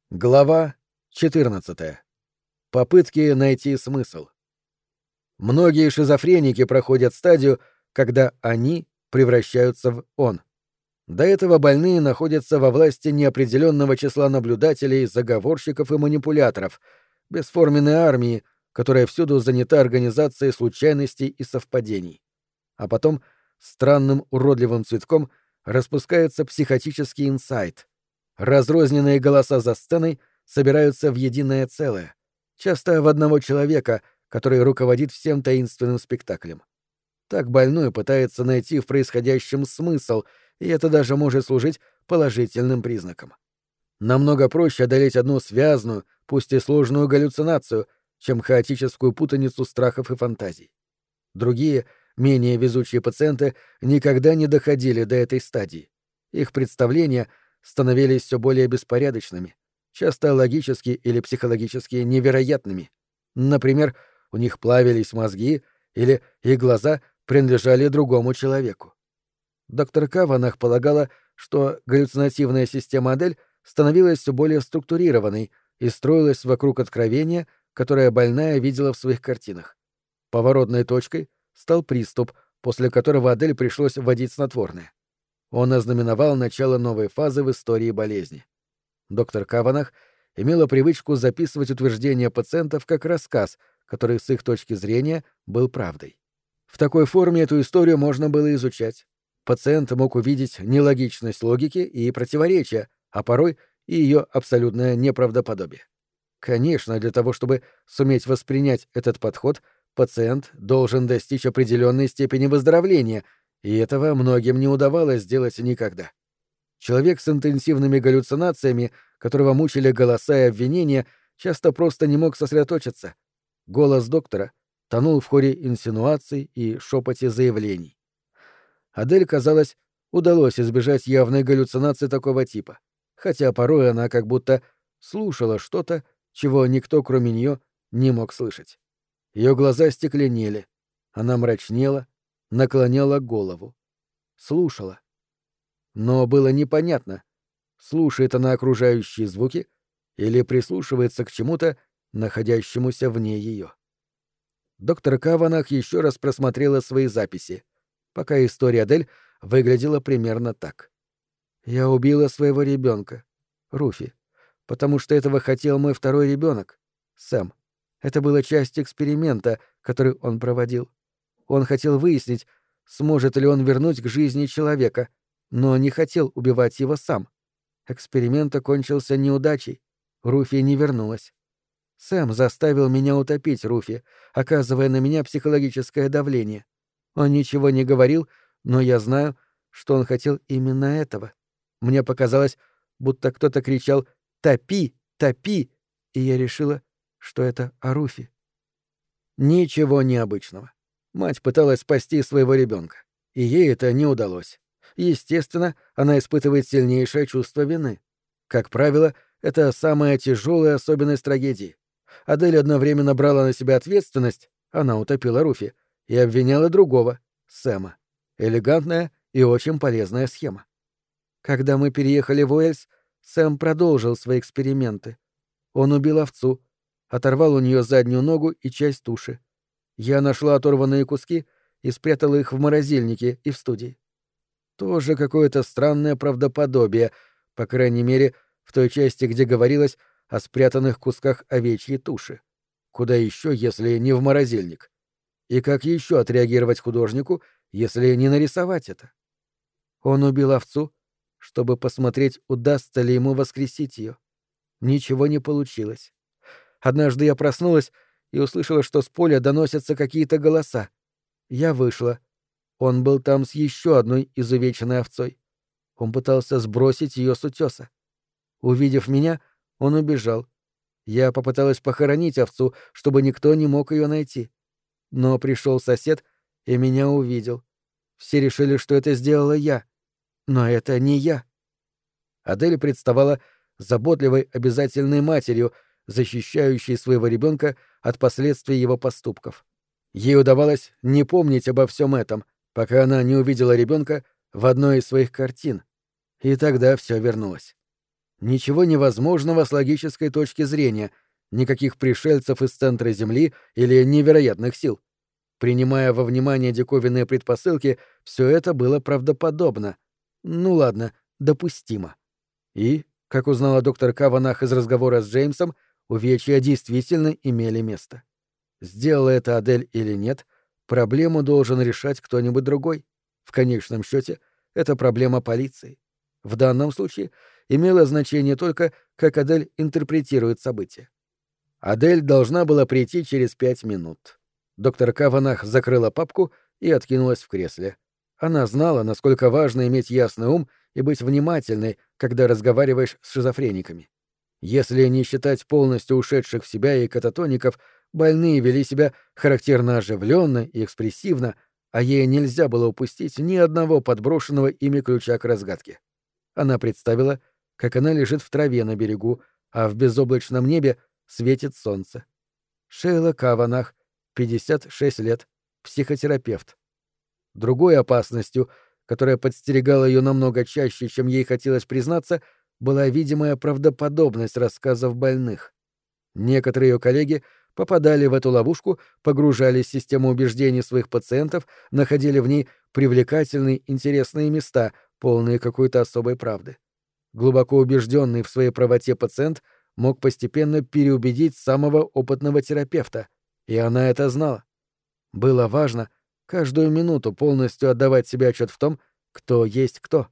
Глава 14. Попытки найти смысл. Многие шизофреники проходят стадию, когда они превращаются в «он». До этого больные находятся во власти неопределенного числа наблюдателей, заговорщиков и манипуляторов, бесформенной армии, которая всюду занята организацией случайностей и совпадений. А потом странным уродливым цветком распускается психотический инсайт. Разрозненные голоса за сценой собираются в единое целое, часто в одного человека, который руководит всем таинственным спектаклем. Так больной пытается найти в происходящем смысл, и это даже может служить положительным признаком. Намного проще одолеть одну связную, пусть и сложную галлюцинацию, чем хаотическую путаницу страхов и фантазий. Другие, менее везучие пациенты никогда не доходили до этой стадии. Их представления становились все более беспорядочными, часто логически или психологически невероятными. Например, у них плавились мозги или их глаза принадлежали другому человеку. Доктор Каванах полагала, что галлюцинативная система Адель становилась все более структурированной и строилась вокруг откровения, которое больная видела в своих картинах. Поворотной точкой стал приступ, после которого Адель пришлось вводить снотворное. Он ознаменовал начало новой фазы в истории болезни. Доктор Каванах имела привычку записывать утверждения пациентов как рассказ, который с их точки зрения был правдой. В такой форме эту историю можно было изучать. Пациент мог увидеть нелогичность логики и противоречия, а порой и ее абсолютное неправдоподобие. Конечно, для того, чтобы суметь воспринять этот подход, пациент должен достичь определенной степени выздоровления, и этого многим не удавалось сделать никогда. Человек с интенсивными галлюцинациями, которого мучили голоса и обвинения, часто просто не мог сосредоточиться. Голос доктора тонул в хоре инсинуаций и шепоте заявлений. Адель, казалось, удалось избежать явной галлюцинации такого типа, хотя порой она как будто слушала что-то, чего никто, кроме нее, не мог слышать. Ее глаза стекленели, она мрачнела, наклоняла голову. Слушала. Но было непонятно, слушает она окружающие звуки или прислушивается к чему-то, находящемуся вне ее. Доктор Каванах еще раз просмотрела свои записи, пока история Адель выглядела примерно так. «Я убила своего ребенка, Руфи, потому что этого хотел мой второй ребенок, Сэм. Это была часть эксперимента, который он проводил. Он хотел выяснить, сможет ли он вернуть к жизни человека, но не хотел убивать его сам. Эксперимент окончился неудачей. Руфи не вернулась. Сэм заставил меня утопить Руфи, оказывая на меня психологическое давление. Он ничего не говорил, но я знаю, что он хотел именно этого. Мне показалось, будто кто-то кричал «Топи! Топи!», и я решила, что это о Руфи. Ничего необычного. Мать пыталась спасти своего ребенка, и ей это не удалось. Естественно, она испытывает сильнейшее чувство вины. Как правило, это самая тяжелая особенность трагедии. Адель одновременно брала на себя ответственность, она утопила Руфи, и обвиняла другого, Сэма. Элегантная и очень полезная схема. Когда мы переехали в Уэльс, Сэм продолжил свои эксперименты. Он убил овцу, оторвал у нее заднюю ногу и часть туши. Я нашла оторванные куски и спрятала их в морозильнике и в студии. Тоже какое-то странное правдоподобие, по крайней мере, в той части, где говорилось о спрятанных кусках овечьей туши. Куда еще, если не в морозильник? И как еще отреагировать художнику, если не нарисовать это? Он убил овцу, чтобы посмотреть, удастся ли ему воскресить ее. Ничего не получилось. Однажды я проснулась и услышала, что с поля доносятся какие-то голоса. Я вышла. Он был там с еще одной изувеченной овцой. Он пытался сбросить ее с утеса. Увидев меня, он убежал. Я попыталась похоронить овцу, чтобы никто не мог ее найти. Но пришел сосед и меня увидел. Все решили, что это сделала я. Но это не я. Адель представала заботливой, обязательной матерью, защищающей своего ребенка от последствий его поступков. Ей удавалось не помнить обо всем этом, пока она не увидела ребенка в одной из своих картин. И тогда все вернулось. Ничего невозможного с логической точки зрения, никаких пришельцев из центра Земли или невероятных сил. Принимая во внимание диковинные предпосылки, все это было правдоподобно. Ну ладно, допустимо. И, как узнала доктор Каванах из разговора с Джеймсом, увечья действительно имели место. Сделала это Адель или нет, проблему должен решать кто-нибудь другой. В конечном счете, это проблема полиции. В данном случае имело значение только, как Адель интерпретирует события. Адель должна была прийти через 5 минут. Доктор Каванах закрыла папку и откинулась в кресле. Она знала, насколько важно иметь ясный ум и быть внимательной, когда разговариваешь с шизофрениками. Если не считать полностью ушедших в себя и кататоников, больные вели себя характерно оживленно и экспрессивно, а ей нельзя было упустить ни одного подброшенного ими ключа к разгадке. Она представила, как она лежит в траве на берегу, а в безоблачном небе светит солнце. Шейла Каванах, 56 лет, психотерапевт. Другой опасностью, которая подстерегала ее намного чаще, чем ей хотелось признаться, была видимая правдоподобность рассказов больных. Некоторые ее коллеги попадали в эту ловушку, погружались в систему убеждений своих пациентов, находили в ней привлекательные, интересные места, полные какой-то особой правды. Глубоко убежденный в своей правоте пациент мог постепенно переубедить самого опытного терапевта, и она это знала. Было важно каждую минуту полностью отдавать себе отчет в том, кто есть кто.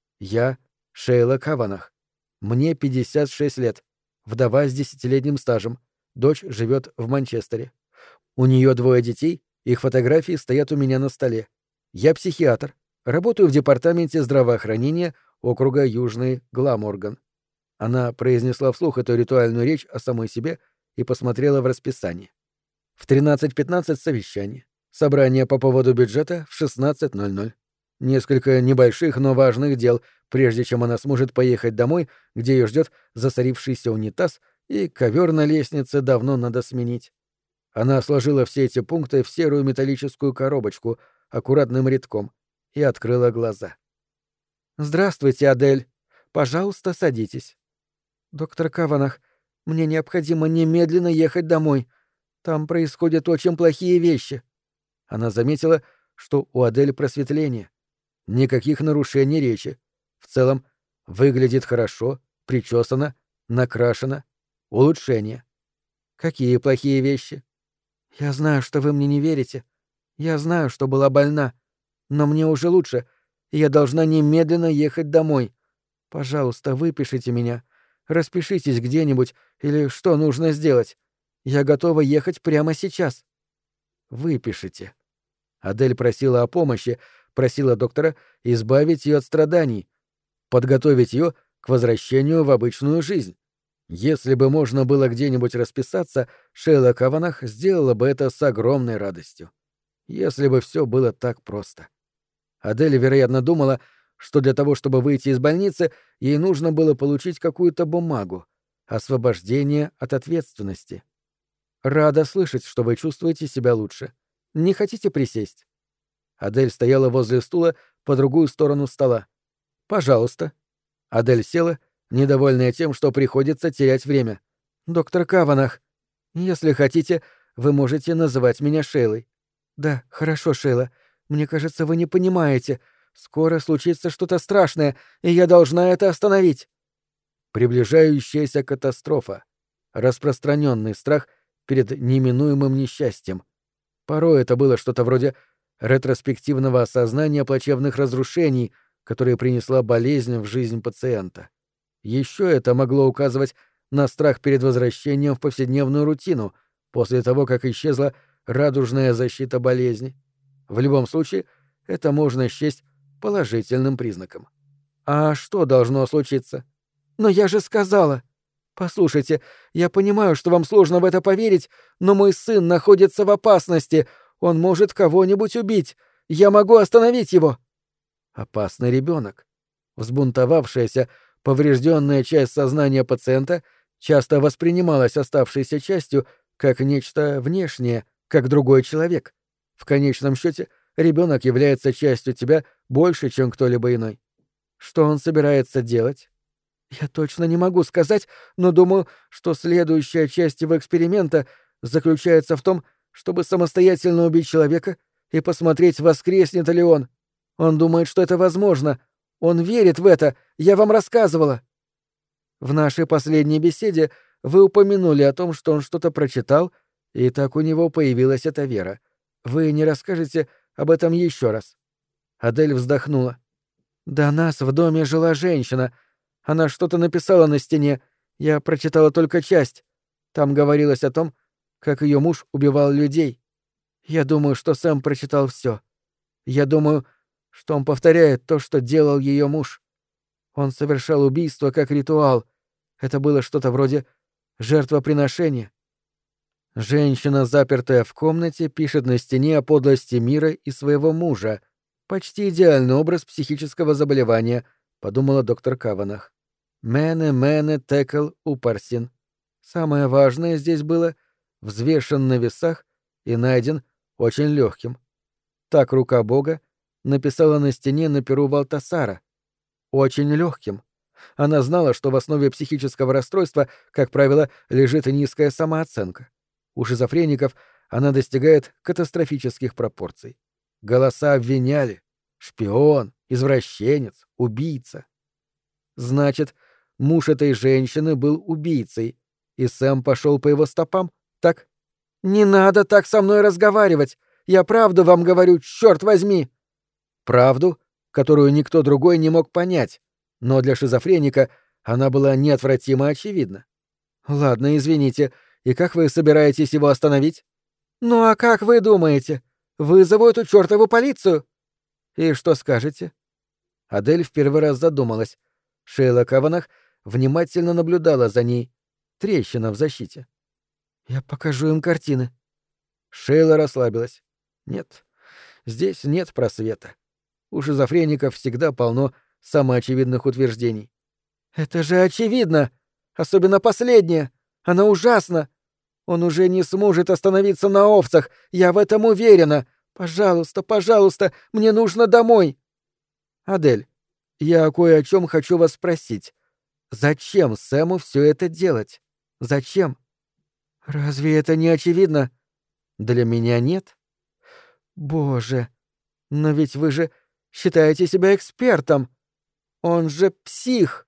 Я — Шейла Каванах. Мне 56 лет, вдова с 10-летним стажем, дочь живет в Манчестере. У нее 2 детей, их фотографии стоят у меня на столе. Я психиатр, работаю в департаменте здравоохранения округа Южный Гламорган. Она произнесла вслух эту ритуальную речь о самой себе и посмотрела в расписание. В 13:15 совещание. Собрание по поводу бюджета в 16:00. Несколько небольших, но важных дел, прежде чем она сможет поехать домой, где ее ждет засорившийся унитаз, и ковер на лестнице давно надо сменить. Она сложила все эти пункты в серую металлическую коробочку аккуратным рядком и открыла глаза. «Здравствуйте, Адель. Пожалуйста, садитесь». «Доктор Каванах, мне необходимо немедленно ехать домой. Там происходят очень плохие вещи». Она заметила, что у Адель просветление. Никаких нарушений речи. В целом, выглядит хорошо, причесана, накрашена. Улучшение. Какие плохие вещи? Я знаю, что вы мне не верите. Я знаю, что была больна. Но мне уже лучше, и я должна немедленно ехать домой. Пожалуйста, выпишите меня. Распишитесь где-нибудь или что нужно сделать. Я готова ехать прямо сейчас. Выпишите. Адель просила о помощи, просила доктора избавить ее от страданий, подготовить ее к возвращению в обычную жизнь. Если бы можно было где-нибудь расписаться, Шейла Каванах сделала бы это с огромной радостью. Если бы все было так просто. Адель, вероятно, думала, что для того, чтобы выйти из больницы, ей нужно было получить какую-то бумагу, освобождение от ответственности. «Рада слышать, что вы чувствуете себя лучше. Не хотите присесть?» Адель стояла возле стула по другую сторону стола. «Пожалуйста». Адель села, недовольная тем, что приходится терять время. «Доктор Каванах, если хотите, вы можете называть меня Шейлой». «Да, хорошо, Шейла. Мне кажется, вы не понимаете. Скоро случится что-то страшное, и я должна это остановить». Приближающаяся катастрофа. Распространенный страх перед неминуемым несчастьем. Порой это было что-то вроде ретроспективного осознания плачевных разрушений, которые принесла болезнь в жизнь пациента. Еще это могло указывать на страх перед возвращением в повседневную рутину после того, как исчезла радужная защита болезни. В любом случае, это можно счесть положительным признаком. А что должно случиться? Но я же сказала. Послушайте, я понимаю, что вам сложно в это поверить, но мой сын находится в опасности. Он может кого-нибудь убить. Я могу остановить его. Опасный ребенок. Взбунтовавшаяся, поврежденная часть сознания пациента часто воспринималась оставшейся частью как нечто внешнее, как другой человек. В конечном счете, ребенок является частью тебя больше, чем кто-либо иной. Что он собирается делать? Я точно не могу сказать, но думаю, что следующая часть его эксперимента заключается в том, чтобы самостоятельно убить человека и посмотреть, воскреснет ли он. Он думает, что это возможно. Он верит в это. Я вам рассказывала. В нашей последней беседе вы упомянули о том, что он что-то прочитал, и так у него появилась эта вера. Вы не расскажете об этом еще раз?» Адель вздохнула. «До нас в доме жила женщина. Она что-то написала на стене. Я прочитала только часть. Там говорилось о том, как ее муж убивал людей. Я думаю, что Сэм прочитал все. Я думаю, что он повторяет то, что делал ее муж. Он совершал убийство как ритуал. Это было что-то вроде жертвоприношения. Женщина, запертая в комнате, пишет на стене о подлости мира и своего мужа. Почти идеальный образ психического заболевания, подумала доктор Каванах. Мене текл упарсин. Самое важное здесь было взвешен на весах и найден очень легким. Так рука Бога написала на стене на перу Валтасара. Очень легким. Она знала, что в основе психического расстройства, как правило, лежит низкая самооценка. У шизофреников она достигает катастрофических пропорций. Голоса обвиняли: шпион, извращенец, убийца. Значит, муж этой женщины был убийцей, и Сэм пошел по его стопам, так? «Не надо так со мной разговаривать! Я правду вам говорю, черт возьми!» Правду, которую никто другой не мог понять, но для шизофреника она была неотвратимо очевидна. «Ладно, извините, и как вы собираетесь его остановить?» «Ну а как вы думаете? Вызову эту чертову полицию!» «И что скажете?» Адель в первый раз задумалась. Шейла Каванах внимательно наблюдала за ней. Трещина в защите. «Я покажу им картины». Шейла расслабилась. «Нет, здесь нет просвета. У шизофреников всегда полно самоочевидных утверждений». «Это же очевидно! Особенно последнее! Она ужасна! Он уже не сможет остановиться на овцах, я в этом уверена! Пожалуйста, пожалуйста, мне нужно домой!» «Адель, я кое о чем хочу вас спросить. Зачем Сэму все это делать? Зачем?» «Разве это не очевидно?» «Для меня нет». «Боже, но ведь вы же считаете себя экспертом. Он же псих!»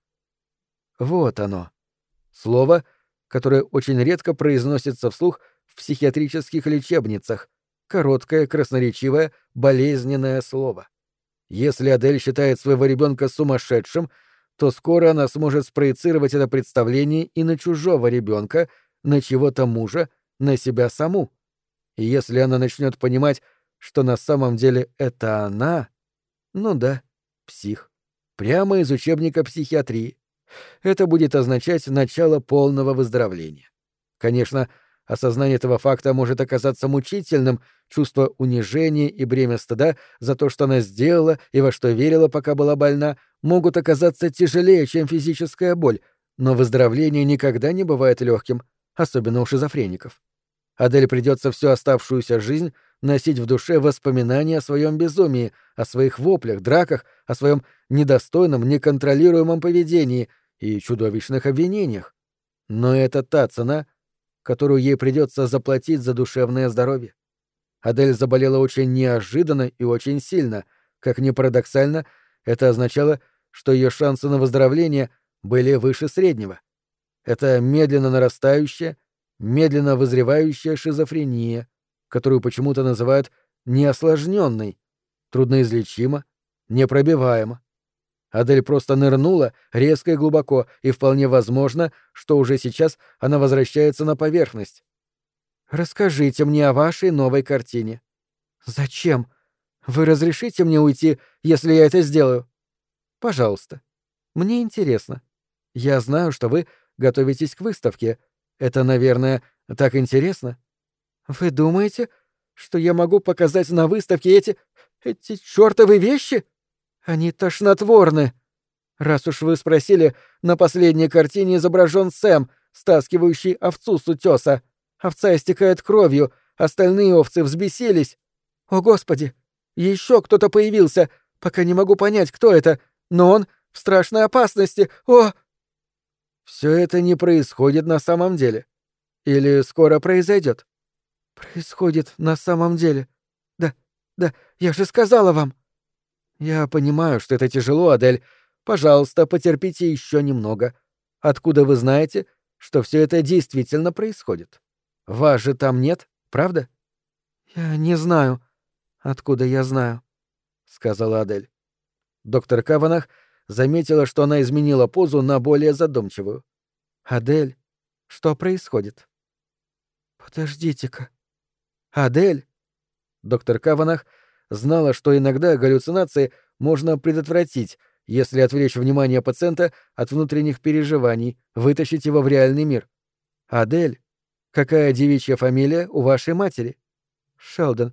Вот оно. Слово, которое очень редко произносится вслух в психиатрических лечебницах. Короткое, красноречивое, болезненное слово. Если Адель считает своего ребенка сумасшедшим, то скоро она сможет спроецировать это представление и на чужого ребенка, на чьего-то мужа, на себя саму. И если она начнет понимать, что на самом деле это она, ну да, псих, прямо из учебника психиатрии, это будет означать начало полного выздоровления. Конечно, осознание этого факта может оказаться мучительным, чувство унижения и бремя стыда за то, что она сделала и во что верила, пока была больна, могут оказаться тяжелее, чем физическая боль, но выздоровление никогда не бывает легким, особенно у шизофреников. Адель придется всю оставшуюся жизнь носить в душе воспоминания о своем безумии, о своих воплях, драках, о своем недостойном, неконтролируемом поведении и чудовищных обвинениях. Но это та цена, которую ей придется заплатить за душевное здоровье. Адель заболела очень неожиданно и очень сильно. Как ни парадоксально, это означало, что ее шансы на выздоровление были выше среднего. Это медленно нарастающая, медленно вызревающая шизофрения, которую почему-то называют неосложненной, трудноизлечима, непробиваема. Адель просто нырнула резко и глубоко, и вполне возможно, что уже сейчас она возвращается на поверхность. «Расскажите мне о вашей новой картине». «Зачем? Вы разрешите мне уйти, если я это сделаю?» «Пожалуйста. Мне интересно. Я знаю, что вы готовитесь к выставке. Это, наверное, так интересно. Вы думаете, что я могу показать на выставке эти чёртовы вещи? Они тошнотворны. Раз уж вы спросили, на последней картине изображен Сэм, стаскивающий овцу с утёса. Овца истекает кровью, остальные овцы взбесились. О, Господи! Еще кто-то появился, пока не могу понять, кто это, но он в страшной опасности. О!» Все это не происходит на самом деле. Или скоро произойдет? Происходит на самом деле. Да, да, я же сказала вам. Я понимаю, что это тяжело, Адель. Пожалуйста, потерпите еще немного. Откуда вы знаете, что все это действительно происходит? Вас же там нет, правда? Я не знаю, откуда я знаю, сказала Адель. Доктор Каванах заметила, что она изменила позу на более задумчивую. Адель, что происходит? Подождите-ка. Адель. Доктор Каванах знала, что иногда галлюцинации можно предотвратить, если отвлечь внимание пациента от внутренних переживаний, вытащить его в реальный мир. Адель, какая девичья фамилия у вашей матери? Шелдон.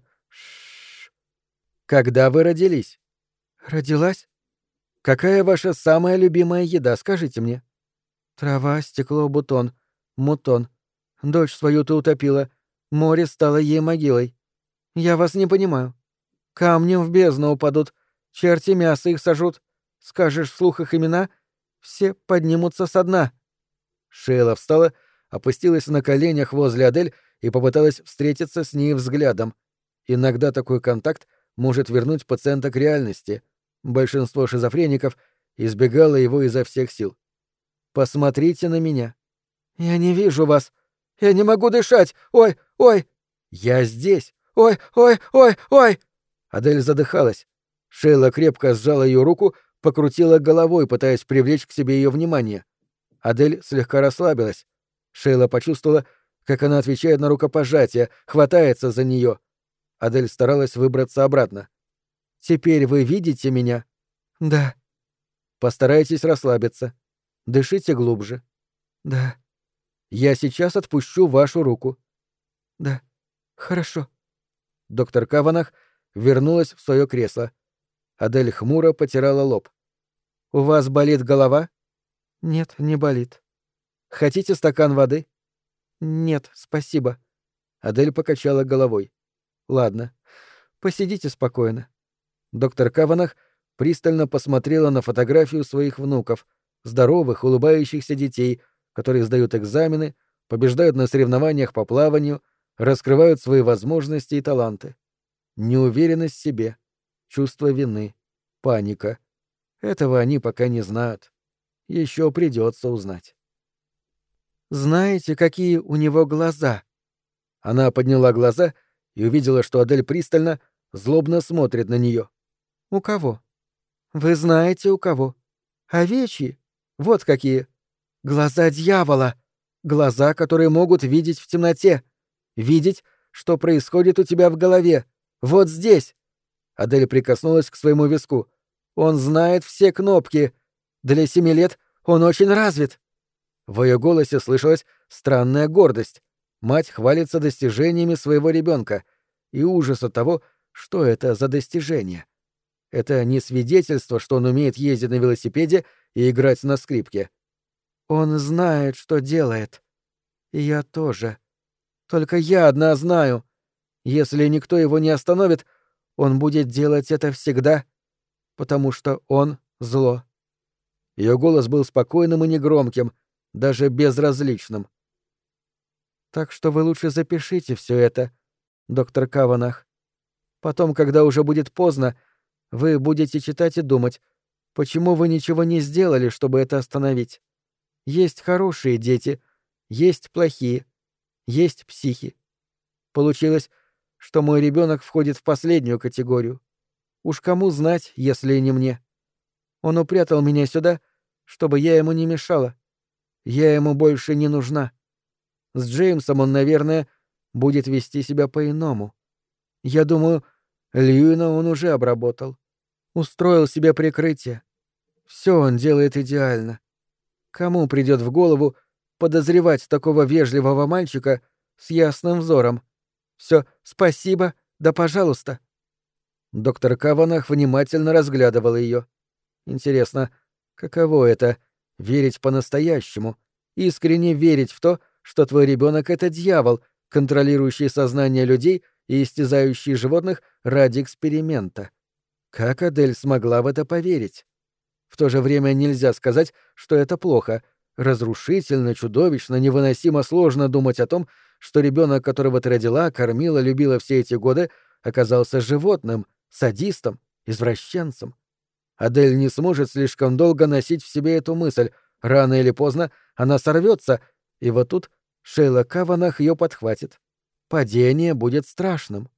Когда вы родились? Родилась? Какая ваша самая любимая еда, скажите мне? Трава, стекло, бутон. Мутон. Дочь свою ты утопила. Море стало ей могилой. Я вас не понимаю. Камнем в бездну упадут. Черти мясо их сожрут. Скажешь вслух их имена, все поднимутся со дна. Шейла встала, опустилась на коленях возле Адель и попыталась встретиться с ней взглядом. Иногда такой контакт может вернуть пациента к реальности. Большинство шизофреников избегало его изо всех сил. «Посмотрите на меня». «Я не вижу вас. Я не могу дышать. Ой, ой!» «Я здесь». «Ой, ой, ой, ой!» Адель задыхалась. Шейла крепко сжала ее руку, покрутила головой, пытаясь привлечь к себе ее внимание. Адель слегка расслабилась. Шейла почувствовала, как она отвечает на рукопожатие, хватается за нее. Адель старалась выбраться обратно. «Теперь вы видите меня?» «Да». «Постарайтесь расслабиться. Дышите глубже». «Да». «Я сейчас отпущу вашу руку». «Да. Хорошо». Доктор Каванах вернулась в свое кресло. Адель хмуро потирала лоб. «У вас болит голова?» «Нет, не болит». «Хотите стакан воды?» «Нет, спасибо». Адель покачала головой. «Ладно. Посидите спокойно». Доктор Каванах пристально посмотрела на фотографию своих внуков, здоровых, улыбающихся детей, которые сдают экзамены, побеждают на соревнованиях по плаванию, раскрывают свои возможности и таланты. Неуверенность в себе, чувство вины, паника. Этого они пока не знают. Еще придется узнать. «Знаете, какие у него глаза?» Она подняла глаза и увидела, что Адель пристально, злобно смотрит на нее. «У кого?» «Вы знаете, у кого. Овечьи. Вот какие. Глаза дьявола. Глаза, которые могут видеть в темноте. Видеть, что происходит у тебя в голове. Вот здесь». Адель прикоснулась к своему виску. «Он знает все кнопки. Для 7 лет он очень развит». В ее голосе слышалась странная гордость. Мать хвалится достижениями своего ребенка и ужас от того, что это за достижение. Это не свидетельство, что он умеет ездить на велосипеде и играть на скрипке. «Он знает, что делает. И я тоже. Только я одна знаю. Если никто его не остановит, он будет делать это всегда, потому что он зло». Ее голос был спокойным и негромким, даже безразличным. «Так что вы лучше запишите все это, доктор Каванах. Потом, когда уже будет поздно, вы будете читать и думать, почему вы ничего не сделали, чтобы это остановить. Есть хорошие дети, есть плохие, есть психи. Получилось, что мой ребенок входит в последнюю категорию. Уж кому знать, если не мне. Он упрятал меня сюда, чтобы я ему не мешала. Я ему больше не нужна. С Джеймсом он, наверное, будет вести себя по-иному. Я думаю, Льюина он уже обработал. Устроил себе прикрытие. Все он делает идеально. Кому придет в голову подозревать такого вежливого мальчика с ясным взором? Все, спасибо, да пожалуйста. Доктор Каванах внимательно разглядывал ее. Интересно, каково это — верить по-настоящему, искренне верить в то, что твой ребенок — это дьявол, контролирующий сознание людей и истязающий животных ради эксперимента. Как Адель смогла в это поверить? В то же время нельзя сказать, что это плохо. разрушительно, чудовищно, невыносимо сложно думать о том, что ребенок, которого ты родила, кормила, любила все эти годы, оказался животным, садистом, извращенцем. Адель не сможет слишком долго носить в себе эту мысль. Рано или поздно она сорвется, и вот тут Шейла Каванах ее подхватит. Падение будет страшным.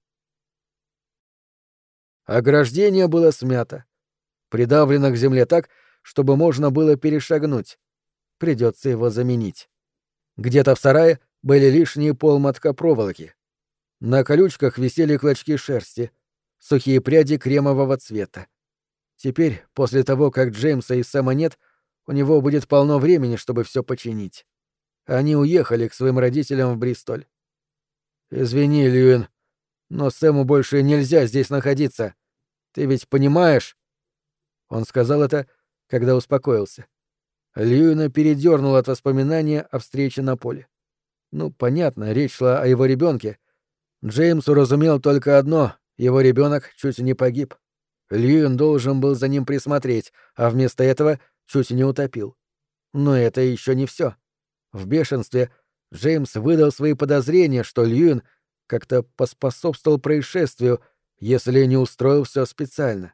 Ограждение было смято, придавлено к земле так, чтобы можно было перешагнуть. Придется его заменить. Где-то в сарае были лишние полмотка проволоки. На колючках висели клочки шерсти, сухие пряди кремового цвета. Теперь, после того, как Джеймса и Сэма нет, у него будет полно времени, чтобы все починить. Они уехали к своим родителям в Бристоль. «Извини, Льюин, но Сэму больше нельзя здесь находиться. Ты ведь понимаешь?» Он сказал это, когда успокоился. Льюина передернуло от воспоминания о встрече на поле. Ну, понятно, речь шла о его ребенке. Джеймс уразумел только одно — его ребенок чуть не погиб. Льюин должен был за ним присмотреть, а вместо этого чуть не утопил. Но это еще не все. В бешенстве Джеймс выдал свои подозрения, что Льюин как-то поспособствовал происшествию, если не устроил все специально.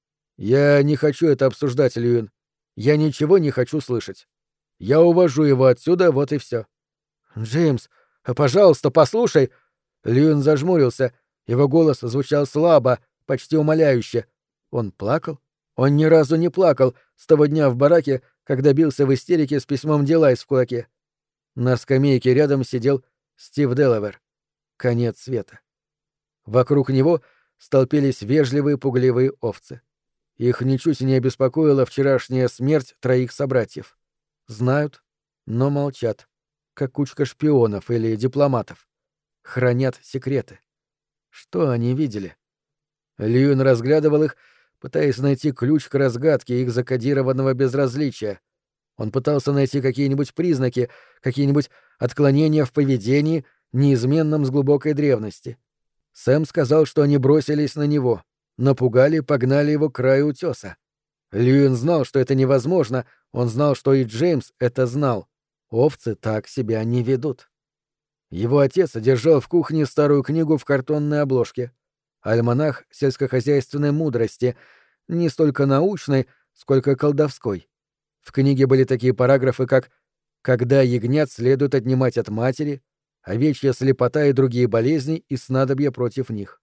«Я не хочу это обсуждать, Льюин. Я ничего не хочу слышать. Я увожу его отсюда, вот и все». «Джеймс, пожалуйста, послушай!» Льюин зажмурился, его голос звучал слабо, почти умоляюще. Он плакал? Он ни разу не плакал с того дня в бараке, когда бился в истерике с письмом Дилайс в кулаке. На скамейке рядом сидел Стив Делавер. Конец света. Вокруг него столпились вежливые пугливые овцы. Их ничуть не обеспокоила вчерашняя смерть троих собратьев. Знают, но молчат, как кучка шпионов или дипломатов. Хранят секреты. Что они видели? Льюин разглядывал их, пытаясь найти ключ к разгадке их закодированного безразличия. Он пытался найти какие-нибудь признаки, какие-нибудь отклонения в поведении, неизменном с глубокой древности. Сэм сказал, что они бросились на него, напугали, погнали его к краю утеса. Льюин знал, что это невозможно, он знал, что и Джеймс это знал. Овцы так себя не ведут. Его отец держал в кухне старую книгу в картонной обложке. Альманах сельскохозяйственной мудрости, не столько научной, сколько колдовской. В книге были такие параграфы, как «Когда ягнят следует отнимать от матери», «Овечья слепота и другие болезни и снадобья против них».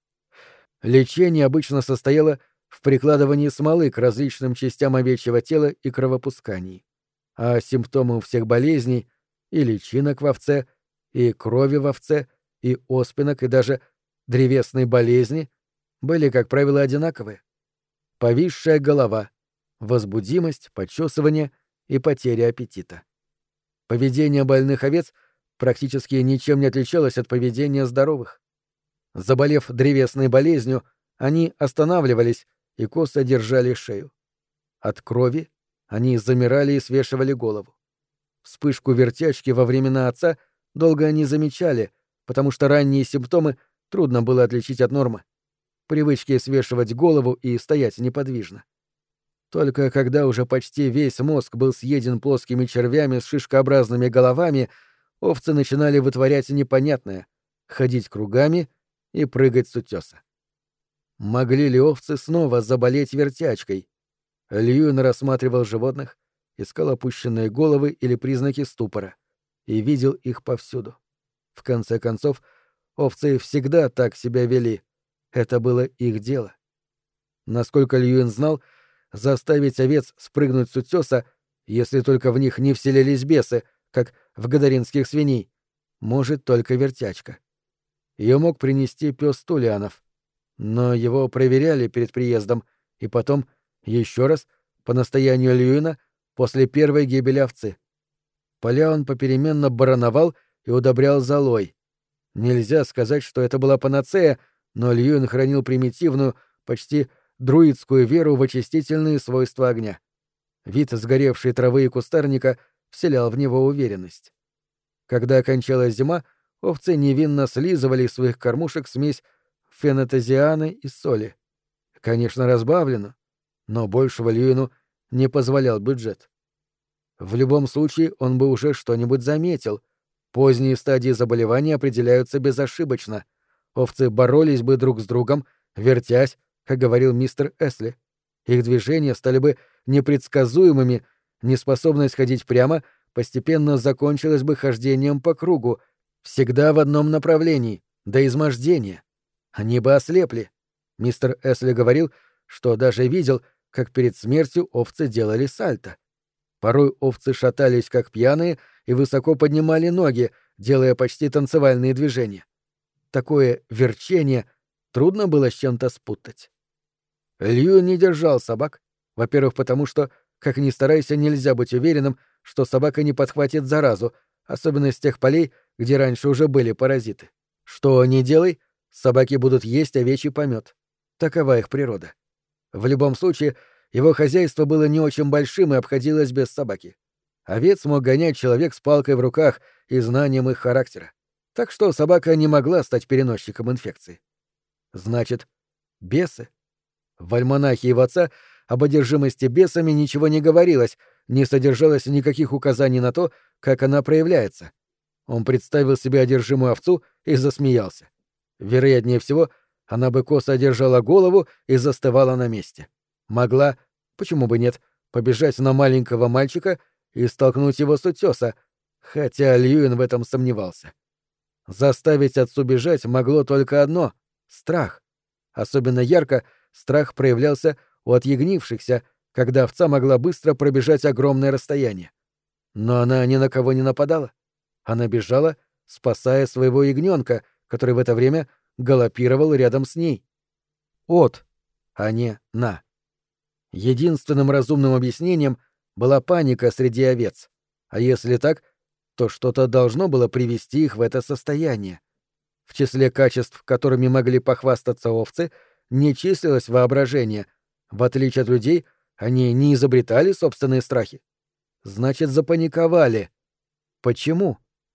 Лечение обычно состояло в прикладывании смолы к различным частям овечьего тела и кровопускании. А симптомы у всех болезней — и личинок в овце, и крови в овце, и оспинок, и даже древесной болезни были, как правило, одинаковые. Повисшая голова, возбудимость, почесывание и потеря аппетита. Поведение больных овец практически ничем не отличалось от поведения здоровых. Заболев древесной болезнью, они останавливались и косо держали шею. От крови они замирали и свешивали голову. Вспышку вертячки во времена отца долго не замечали, потому что ранние симптомы трудно было отличить от нормы. Привычки свешивать голову и стоять неподвижно. Только когда уже почти весь мозг был съеден плоскими червями с шишкообразными головами, овцы начинали вытворять непонятное — ходить кругами и прыгать с утеса. Могли ли овцы снова заболеть вертячкой? Льюин рассматривал животных, искал опущенные головы или признаки ступора, и видел их повсюду. В конце концов, овцы всегда так себя вели. Это было их дело. Насколько Льюин знал, заставить овец спрыгнуть с утеса, если только в них не вселились бесы, как в гадаринских свиней, может только вертячка. Ее мог принести пес Тулианов, но его проверяли перед приездом, и потом, еще раз, по настоянию Льюина, после первой гибели овцы. Поля он попеременно барановал и удобрял золой. Нельзя сказать, что это была панацея, но Льюин хранил примитивную, почти друидскую веру в очистительные свойства огня. Вид сгоревшей травы и кустарника вселял в него уверенность. Когда окончалась зима, овцы невинно слизывали из своих кормушек смесь фенотазианы и соли. Конечно, разбавлено, но большего Льюину не позволял бюджет. В любом случае он бы уже что-нибудь заметил. Поздние стадии заболевания определяются безошибочно. Овцы боролись бы друг с другом, вертясь, как говорил мистер Эсли. Их движения стали бы непредсказуемыми, неспособность ходить прямо постепенно закончилась бы хождением по кругу, всегда в одном направлении, до измождения. Они бы ослепли. Мистер Эсли говорил, что даже видел, как перед смертью овцы делали сальто. Порой овцы шатались как пьяные и высоко поднимали ноги, делая почти танцевальные движения. Такое верчение трудно было с чем-то спутать. Льюин не держал собак, во-первых, потому что, как ни старайся, нельзя быть уверенным, что собака не подхватит заразу, особенно с тех полей, где раньше уже были паразиты. Что ни делай, собаки будут есть овечий помет. Такова их природа. В любом случае, его хозяйство было не очень большим и обходилось без собаки. Овец мог гонять человек с палкой в руках и знанием их характера. Так что собака не могла стать переносчиком инфекции. Значит, бесы? В альманахе его отца об одержимости бесами ничего не говорилось, не содержалось никаких указаний на то, как она проявляется. Он представил себе одержимую овцу и засмеялся. Вероятнее всего, она бы косо держала голову и застывала на месте. Могла, почему бы нет, побежать на маленького мальчика и столкнуть его с утёса, хотя Льюин в этом сомневался. Заставить отцу бежать могло только одно — страх. Особенно ярко страх проявлялся у отъягнившихся, когда овца могла быстро пробежать огромное расстояние. Но она ни на кого не нападала. Она бежала, спасая своего ягнёнка, который в это время галопировал рядом с ней. От, а не на. Единственным разумным объяснением была паника среди овец. А если так, то что-то должно было привести их в это состояние. В числе качеств, которыми могли похвастаться овцы, не числилось воображение. В отличие от людей, они не изобретали собственные страхи. Значит, запаниковали. Почему?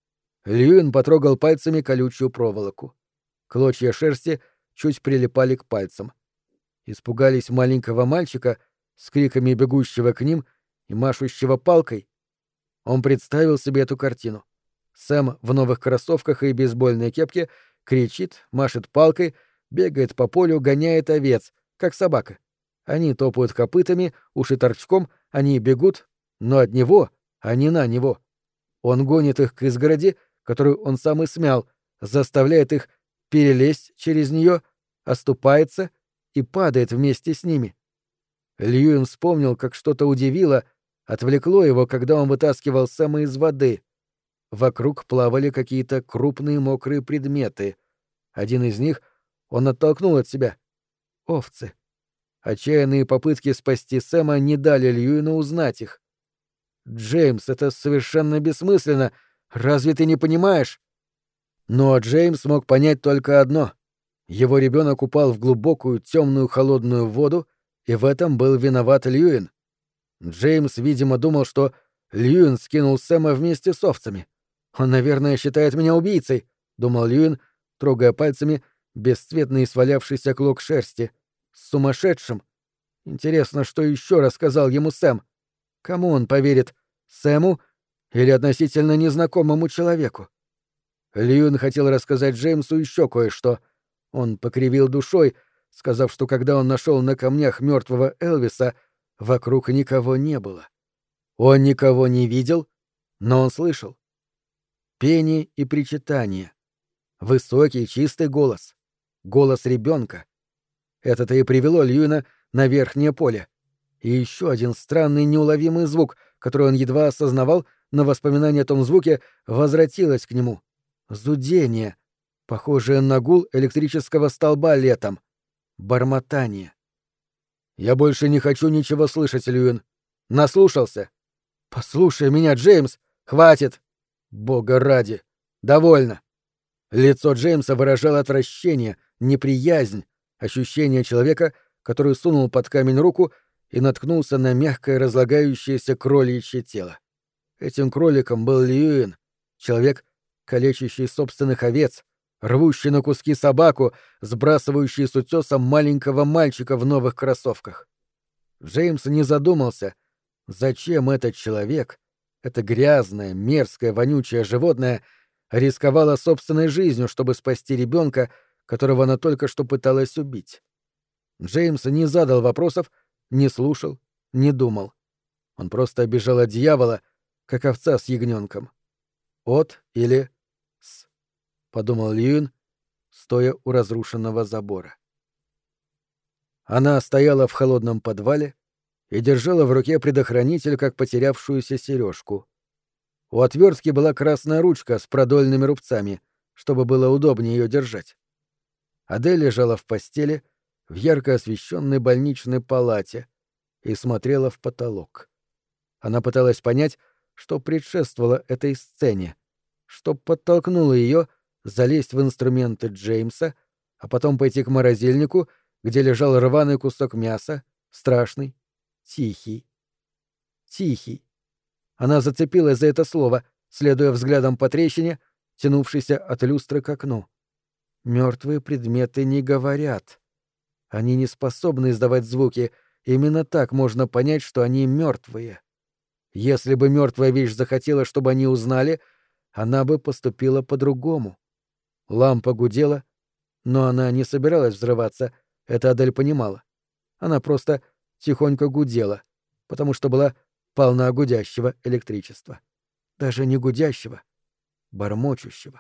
Льюин потрогал пальцами колючую проволоку. Клочья шерсти чуть прилипали к пальцам. Испугались маленького мальчика с криками бегущего к ним и машущего палкой. Он представил себе эту картину. Сэм в новых кроссовках и бейсбольной кепке кричит, машет палкой, бегает по полю, гоняет овец, как собака. Они топают копытами, уши торчком, они бегут, но от него, а не на него. Он гонит их к изгороди, которую он сам и смял, заставляет их перелезть через нее, оступается и падает вместе с ними. Льюин вспомнил, как что-то удивило, отвлекло его, когда он вытаскивал Сэма из воды. Вокруг плавали какие-то крупные мокрые предметы. Один из них он оттолкнул от себя. Овцы. Отчаянные попытки спасти Сэма не дали Льюину узнать их. «Джеймс, это совершенно бессмысленно. Разве ты не понимаешь?» Но Джеймс мог понять только одно. Его ребенок упал в глубокую, темную, холодную воду, и в этом был виноват Льюин. Джеймс, видимо, думал, что Льюин скинул Сэма вместе с овцами. «Он, наверное, считает меня убийцей», — думал Льюин, трогая пальцами бесцветный свалявшийся клок шерсти. «Сумасшедшим! Интересно, что еще рассказал ему Сэм? Кому он поверит? Сэму или относительно незнакомому человеку?» Льюин хотел рассказать Джеймсу еще кое-что. Он покривил душой, сказав, что когда он нашел на камнях мертвого Элвиса, вокруг никого не было. Он никого не видел, но он слышал. Пение и причитание. Высокий, чистый голос. Голос ребенка. Это-то и привело Льюина на верхнее поле. И еще один странный неуловимый звук, который он едва осознавал, но воспоминание о том звуке возвратилось к нему. Зудение, похожее на гул электрического столба летом. Бормотание. «Я больше не хочу ничего слышать, Льюин. Наслушался. Послушай меня, Джеймс. Хватит. Бога ради. Довольно». Лицо Джеймса выражало отвращение, неприязнь, ощущение человека, который сунул под камень руку и наткнулся на мягкое разлагающееся кроличье тело. Этим кроликом был Льюин, человек, калечащий собственных овец, рвущий на куски собаку, сбрасывающий с утёса маленького мальчика в новых кроссовках. Джеймс не задумался, зачем этот человек, Это грязное, мерзкое, вонючее животное рисковало собственной жизнью, чтобы спасти ребенка, которого она только что пыталась убить. Джеймс не задал вопросов, не слушал, не думал. Он просто обижал от дьявола, как овца с ягненком. От или с, подумал Льюин, стоя у разрушенного забора. Она стояла в холодном подвале и держала в руке предохранитель, как потерявшуюся сережку. У отвертки была красная ручка с продольными рубцами, чтобы было удобнее ее держать. Адель лежала в постели в ярко освещенной больничной палате и смотрела в потолок. Она пыталась понять, что предшествовало этой сцене, что подтолкнуло ее залезть в инструменты Джеймса, а потом пойти к морозильнику, где лежал рваный кусок мяса, страшный, тихий. Тихий. Она зацепилась за это слово, следуя взглядом по трещине, тянувшейся от люстры к окну. Мертвые предметы не говорят. Они не способны издавать звуки. Именно так можно понять, что они мертвые. Если бы мертвая вещь захотела, чтобы они узнали, она бы поступила по-другому. Лампа гудела, но она не собиралась взрываться, это Адель понимала. Она просто тихонько гудела, потому что была полна гудящего электричества. Даже не гудящего, бормочущего.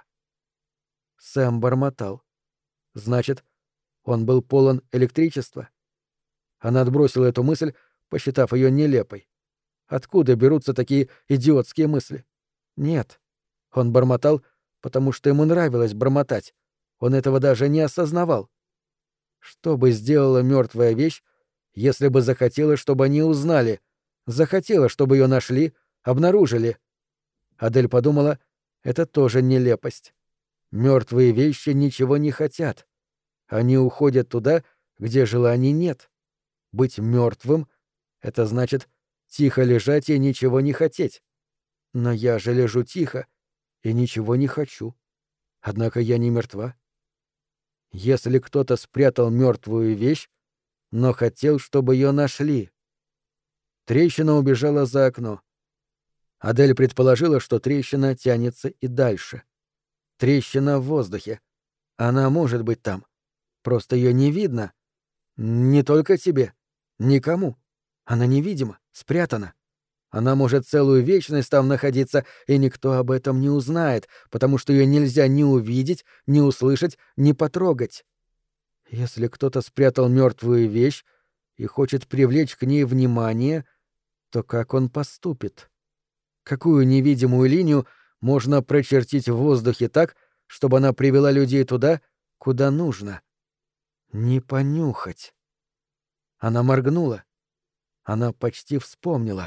Сэм бормотал. Значит, он был полон электричества? Она отбросила эту мысль, посчитав ее нелепой. Откуда берутся такие идиотские мысли? Нет. Он бормотал, потому что ему нравилось бормотать. Он этого даже не осознавал. Что бы сделала мертвая вещь, если бы захотела, чтобы они узнали, захотела, чтобы ее нашли, обнаружили? Адель подумала, это тоже нелепость. Мертвые вещи ничего не хотят. Они уходят туда, где желаний нет. Быть мертвым — это значит тихо лежать и ничего не хотеть. Но я же лежу тихо и ничего не хочу. Однако я не мертва. Если кто-то спрятал мертвую вещь, но хотел, чтобы ее нашли. Трещина убежала за окно. Адель предположила, что трещина тянется и дальше. Трещина в воздухе. Она может быть там. Просто ее не видно. Не только тебе. Никому. Она невидима, спрятана. Она может целую вечность там находиться, и никто об этом не узнает, потому что ее нельзя ни увидеть, ни услышать, ни потрогать. Если кто-то спрятал мертвую вещь и хочет привлечь к ней внимание, то как он поступит? Какую невидимую линию можно прочертить в воздухе так, чтобы она привела людей туда, куда нужно? Не понюхать. Она моргнула. Она почти вспомнила.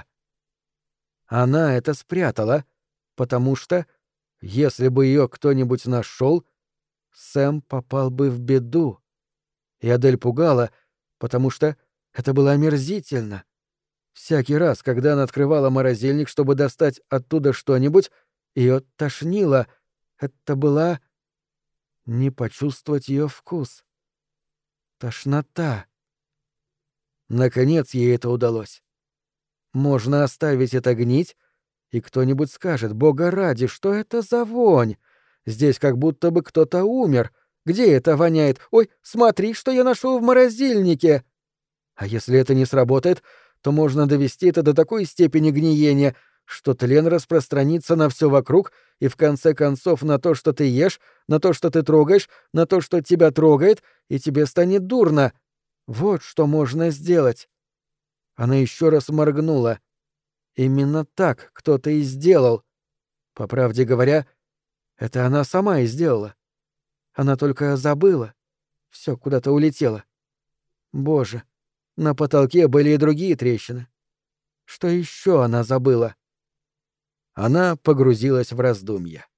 Она это спрятала, потому что, если бы ее кто-нибудь нашел, Сэм попал бы в беду. И Адель пугала, потому что это было омерзительно. Всякий раз, когда она открывала морозильник, чтобы достать оттуда что-нибудь, ее тошнило. Это была... не почувствовать ее вкус. Тошнота. Наконец ей это удалось. Можно оставить это гнить, и кто-нибудь скажет: «Бога ради, что это за вонь? Здесь как будто бы кто-то умер. Где это воняет? Ой, смотри, что я нашел в морозильнике!» А если это не сработает, то можно довести это до такой степени гниения, что тлен распространится на все вокруг и, в конце концов, на то, что ты ешь, на то, что ты трогаешь, на то, что тебя трогает, и тебе станет дурно. Вот что можно сделать. Она еще раз моргнула. Именно так кто-то и сделал. По правде говоря, это она сама и сделала. Она только забыла. Все куда-то улетело. Боже, на потолке были и другие трещины. Что еще она забыла? Она погрузилась в раздумья.